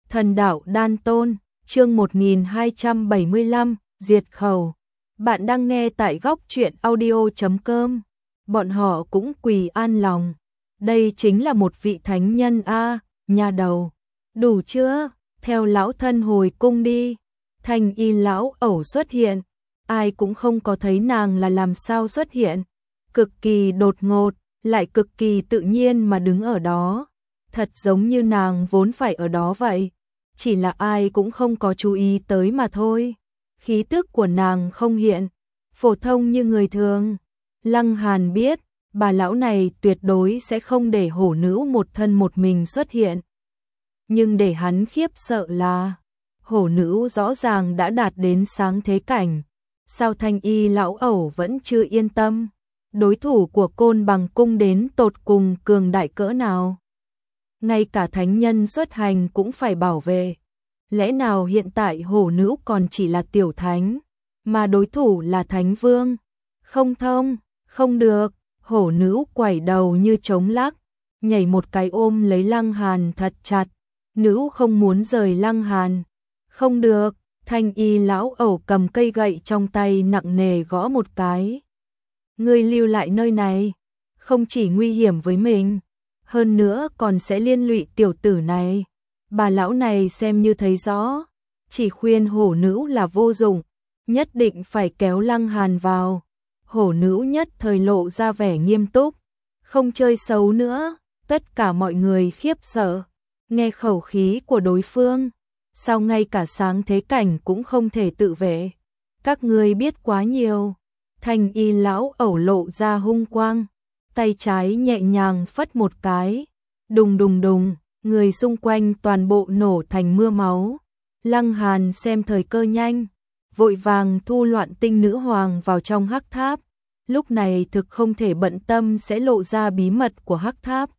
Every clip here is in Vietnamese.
Thần đạo đan tôn, chương 1275, diệt khẩu. Bạn đang nghe tại góc truyện audio.com. Bọn họ cũng quỳ an lòng. Đây chính là một vị thánh nhân a, nhà đầu. Đủ chưa? Theo lão thân hồi cung đi. Thanh y lão ẩu xuất hiện. Ai cũng không có thấy nàng là làm sao xuất hiện. Cực kỳ đột ngột, lại cực kỳ tự nhiên mà đứng ở đó. Thật giống như nàng vốn phải ở đó vậy. Chỉ là ai cũng không có chú ý tới mà thôi. Khí tức của nàng không hiện, phổ thông như người thường. Lăng Hàn biết, bà lão này tuyệt đối sẽ không để hổ nữ một thân một mình xuất hiện. Nhưng để hắn khiếp sợ là, hổ nữ rõ ràng đã đạt đến sáng thế cảnh. Sao thanh y lão ẩu vẫn chưa yên tâm? Đối thủ của Côn Bằng cung đến tột cùng cường đại cỡ nào? Ngay cả thánh nhân xuất hành cũng phải bảo vệ. Lẽ nào hiện tại hổ nữ còn chỉ là tiểu thánh, mà đối thủ là thánh vương? Không thông, không được. Hổ nữ quẩy đầu như trống lắc, nhảy một cái ôm lấy Lăng Hàn thật chặt. Nữ không muốn rời Lăng Hàn. Không được. Thanh y lão ẩu cầm cây gậy trong tay nặng nề gõ một cái. Ngươi lưu lại nơi này, không chỉ nguy hiểm với mình, hơn nữa còn sẽ liên lụy tiểu tử này. Bà lão này xem như thấy rõ, chỉ khuyên hổ nữ là vô dụng, nhất định phải kéo Lăng Hàn vào. Hổ nữ nhất thời lộ ra vẻ nghiêm túc, không chơi xấu nữa. Tất cả mọi người khiếp sợ, nghe khẩu khí của đối phương, sao ngay cả sáng thế cảnh cũng không thể tự vệ. Các ngươi biết quá nhiều. Thanh y lão ẩu lộ ra hung quang, tay trái nhẹ nhàng phất một cái, đùng đùng đùng, người xung quanh toàn bộ nổ thành mưa máu. Lăng Hàn xem thời cơ nhanh, vội vàng thu loạn tinh nữ hoàng vào trong hắc tháp. Lúc này thực không thể bận tâm sẽ lộ ra bí mật của hắc tháp.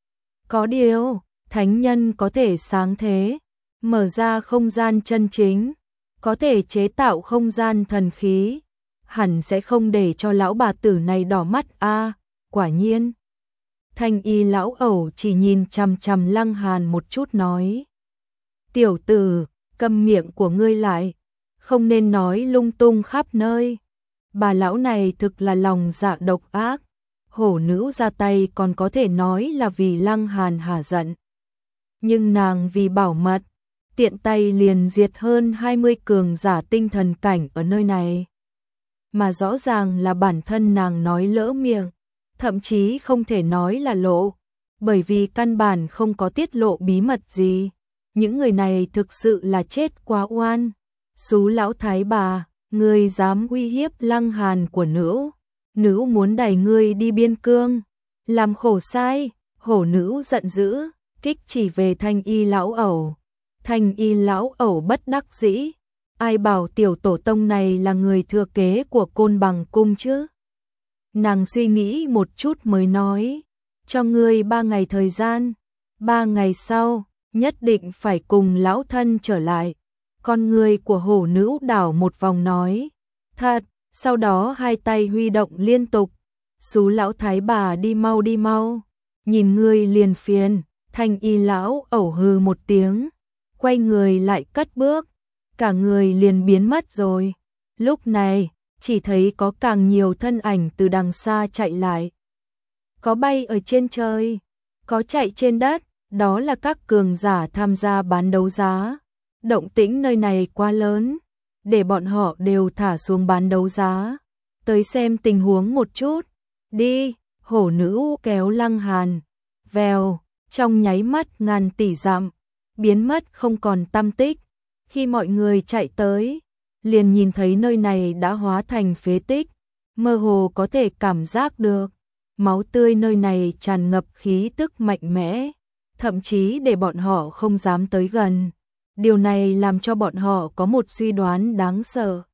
Có điều, thánh nhân có thể sáng thế, mở ra không gian chân chính, có thể chế tạo không gian thần khí, hẳn sẽ không để cho lão bà tử này đỏ mắt a. Quả nhiên. Thanh y lão ẩu chỉ nhìn chằm chằm Lăng Hàn một chút nói: tiểu tử, câm miệng của ngươi lại, không nên nói lung tung khắp nơi. Bà lão này thực là lòng dạ độc ác. Hổ nữ ra tay còn có thể nói là vì Lăng Hàn hả giận, nhưng nàng vì bảo mật, tiện tay liền diệt hơn 20 cường giả tinh thần cảnh ở nơi này. Mà rõ ràng là bản thân nàng nói lỡ miệng, thậm chí không thể nói là lộ, bởi vì căn bản không có tiết lộ bí mật gì. Những người này thực sự là chết quá oan. Xú lão thái bà, ngươi dám uy hiếp Lăng Hàn của nữ, nữ muốn đẩy ngươi đi biên cương, làm khổ sai. Hổ nữ giận dữ, kích chỉ về thanh y lão ẩu. Thanh y lão ẩu bất đắc dĩ, ai bảo tiểu tổ tông này là người thừa kế của Côn Bằng cung chứ? Nàng suy nghĩ một chút mới nói: cho ngươi 3 ngày thời gian, 3 ngày sau, nhất định phải cùng lão thân trở lại. Con người của hổ nữ đảo một vòng nói: thật. Sau đó hai tay huy động liên tục: xú lão thái bà đi mau, nhìn ngươi liền phiền. Thanh y lão ẩu hừ một tiếng, quay người lại cất bước, cả người liền biến mất rồi. Lúc này, chỉ thấy có càng nhiều thân ảnh từ đằng xa chạy lại. Có bay ở trên trời, có chạy trên đất, đó là các cường giả tham gia bán đấu giá. Động tĩnh nơi này quá lớn, để bọn họ đều thả xuống bán đấu giá, tới xem tình huống một chút. Đi. Hổ nữ kéo Lăng Hàn, vèo, trong nháy mắt ngàn tỷ dặm, biến mất không còn tăm tích. Khi mọi người chạy tới, liền nhìn thấy nơi này đã hóa thành phế tích, mơ hồ có thể cảm giác được máu tươi nơi này tràn ngập khí tức mạnh mẽ, thậm chí để bọn họ không dám tới gần. Điều này làm cho bọn họ có một suy đoán đáng sợ.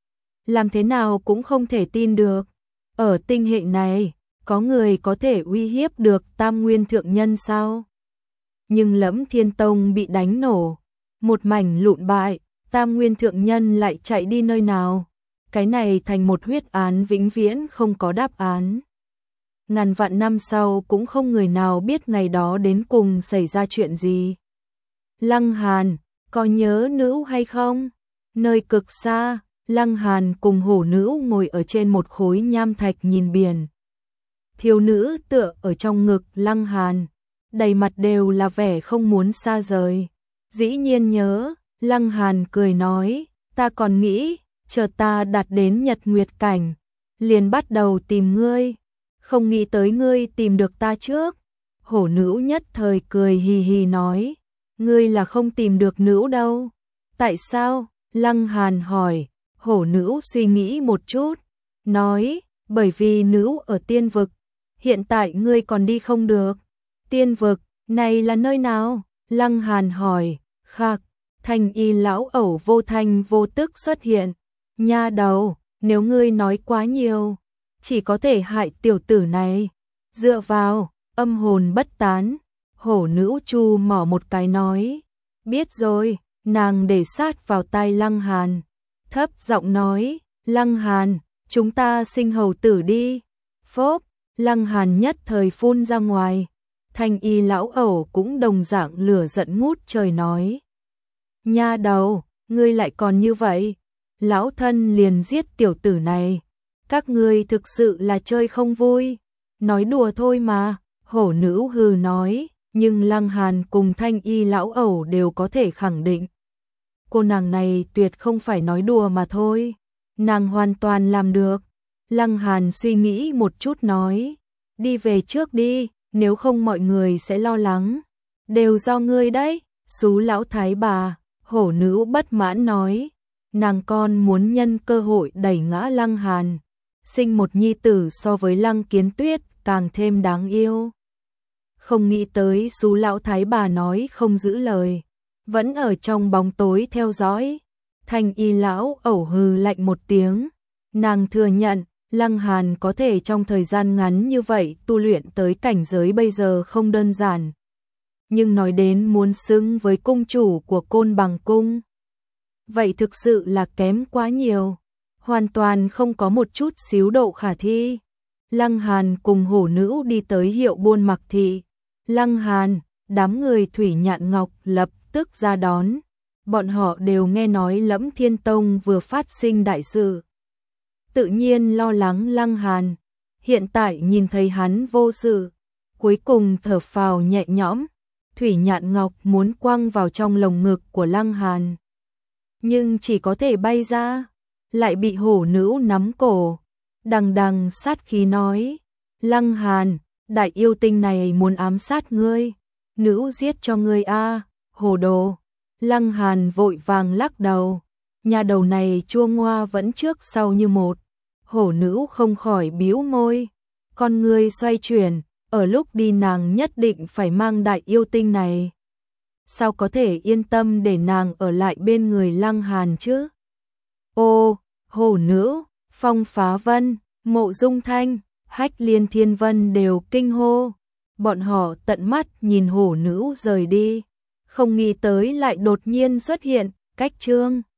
Làm thế nào cũng không thể tin được, ở tinh hệ này, có người có thể uy hiếp được Tam Nguyên Thượng Nhân sao? Nhưng Lẫm Thiên Tông bị đánh nổ, một mảnh lụn bại, Tam Nguyên Thượng Nhân lại chạy đi nơi nào? Cái này thành một huyết án vĩnh viễn không có đáp án. Ngàn vạn năm sau cũng không người nào biết ngày đó đến cùng xảy ra chuyện gì. Lăng Hàn, có nhớ nữ hay không? Nơi cực xa, Lăng Hàn cùng hổ nữ ngồi ở trên một khối nham thạch nhìn biển. Thiếu nữ tựa ở trong ngực Lăng Hàn, đầy mặt đều là vẻ không muốn xa rời. Dĩ nhiên nhớ, Lăng Hàn cười nói, ta còn nghĩ, chờ ta đạt đến Nhật Nguyệt cảnh, liền bắt đầu tìm ngươi, không nghĩ tới ngươi tìm được ta trước. Hổ nữ nhất thời cười hì hì nói, ngươi là không tìm được nữ đâu. Tại sao? Lăng Hàn hỏi. Hổ nữ suy nghĩ một chút, nói, bởi vì nữ ở tiên vực, hiện tại ngươi còn đi không được. Tiên vực, này là nơi nào? Lăng Hàn hỏi. Khắc, Thanh Y lão ẩu vô thanh vô tức xuất hiện. Nha đầu, nếu ngươi nói quá nhiều, chỉ có thể hại tiểu tử này. Dựa vào, âm hồn bất tán. Hổ nữ chu mỏ một cái nói, biết rồi. Nàng để sát vào tai Lăng Hàn, thấp giọng nói, Lăng Hàn, chúng ta sinh hầu tử đi. Phốp, Lăng Hàn nhất thời phun ra ngoài. Thanh Y lão ẩu cũng đồng dạng lửa giận ngút trời nói, nha đầu, ngươi lại còn như vậy, lão thân liền giết tiểu tử này. Các ngươi thực sự là chơi không vui. Nói đùa thôi mà. Hổ nữ hừ nói, nhưng Lăng Hàn cùng Thanh Y lão ẩu đều có thể khẳng định, cô nàng này tuyệt không phải nói đùa mà thôi, nàng hoàn toàn làm được. Lăng Hàn suy nghĩ một chút nói, đi về trước đi, nếu không mọi người sẽ lo lắng. Đều do ngươi đấy, xú lão thái bà. Hổ nữ bất mãn nói, nàng con muốn nhân cơ hội đẩy ngã Lăng Hàn, sinh một nhi tử so với Lăng Kiến Tuyết càng thêm đáng yêu. Không nghĩ tới xú lão thái bà nói không giữ lời, vẫn ở trong bóng tối theo dõi. Thanh Y lão ẩu hừ lạnh một tiếng, nàng thừa nhận Lăng Hàn có thể trong thời gian ngắn như vậy tu luyện tới cảnh giới bây giờ không đơn giản, nhưng nói đến muốn xứng với cung chủ của Côn Bằng cung, vậy thực sự là kém quá nhiều, hoàn toàn không có một chút xíu độ khả thi. Lăng Hàn cùng hổ nữ đi tới Hiệu Buôn Mặc thị. Lăng Hàn, đám người Thủy Nhạn Ngọc lập tức ra đón. Bọn họ đều nghe nói Lẫm Thiên Tông vừa phát sinh đại sự, tự nhiên lo lắng Lăng Hàn. Hiện tại nhìn thấy hắn vô sự, cuối cùng thở phào nhẹ nhõm. Thủy Nhạn Ngọc muốn quăng vào trong lồng ngực của Lăng Hàn, nhưng chỉ có thể bay ra, lại bị hổ nữ nắm cổ, đằng đằng sát khí nói, Lăng Hàn, đại yêu tinh này muốn ám sát ngươi, nữ giết cho ngươi a, hồ đồ. Lăng Hàn vội vàng lắc đầu, nhà đầu này chua ngoa vẫn trước sau như một. Hổ nữ không khỏi bĩu môi, con ngươi xoay chuyển, ở lúc đi nàng nhất định phải mang đại yêu tinh này, sao có thể yên tâm để nàng ở lại bên người Lăng Hàn chứ. Ô, hổ nữ, Phong Phá Vân, Mộ Dung Thanh, Hách Liên Thiên Vân đều kinh hô. Bọn họ tận mắt nhìn hổ nữ rời đi, không nghĩ tới lại đột nhiên xuất hiện, cách chương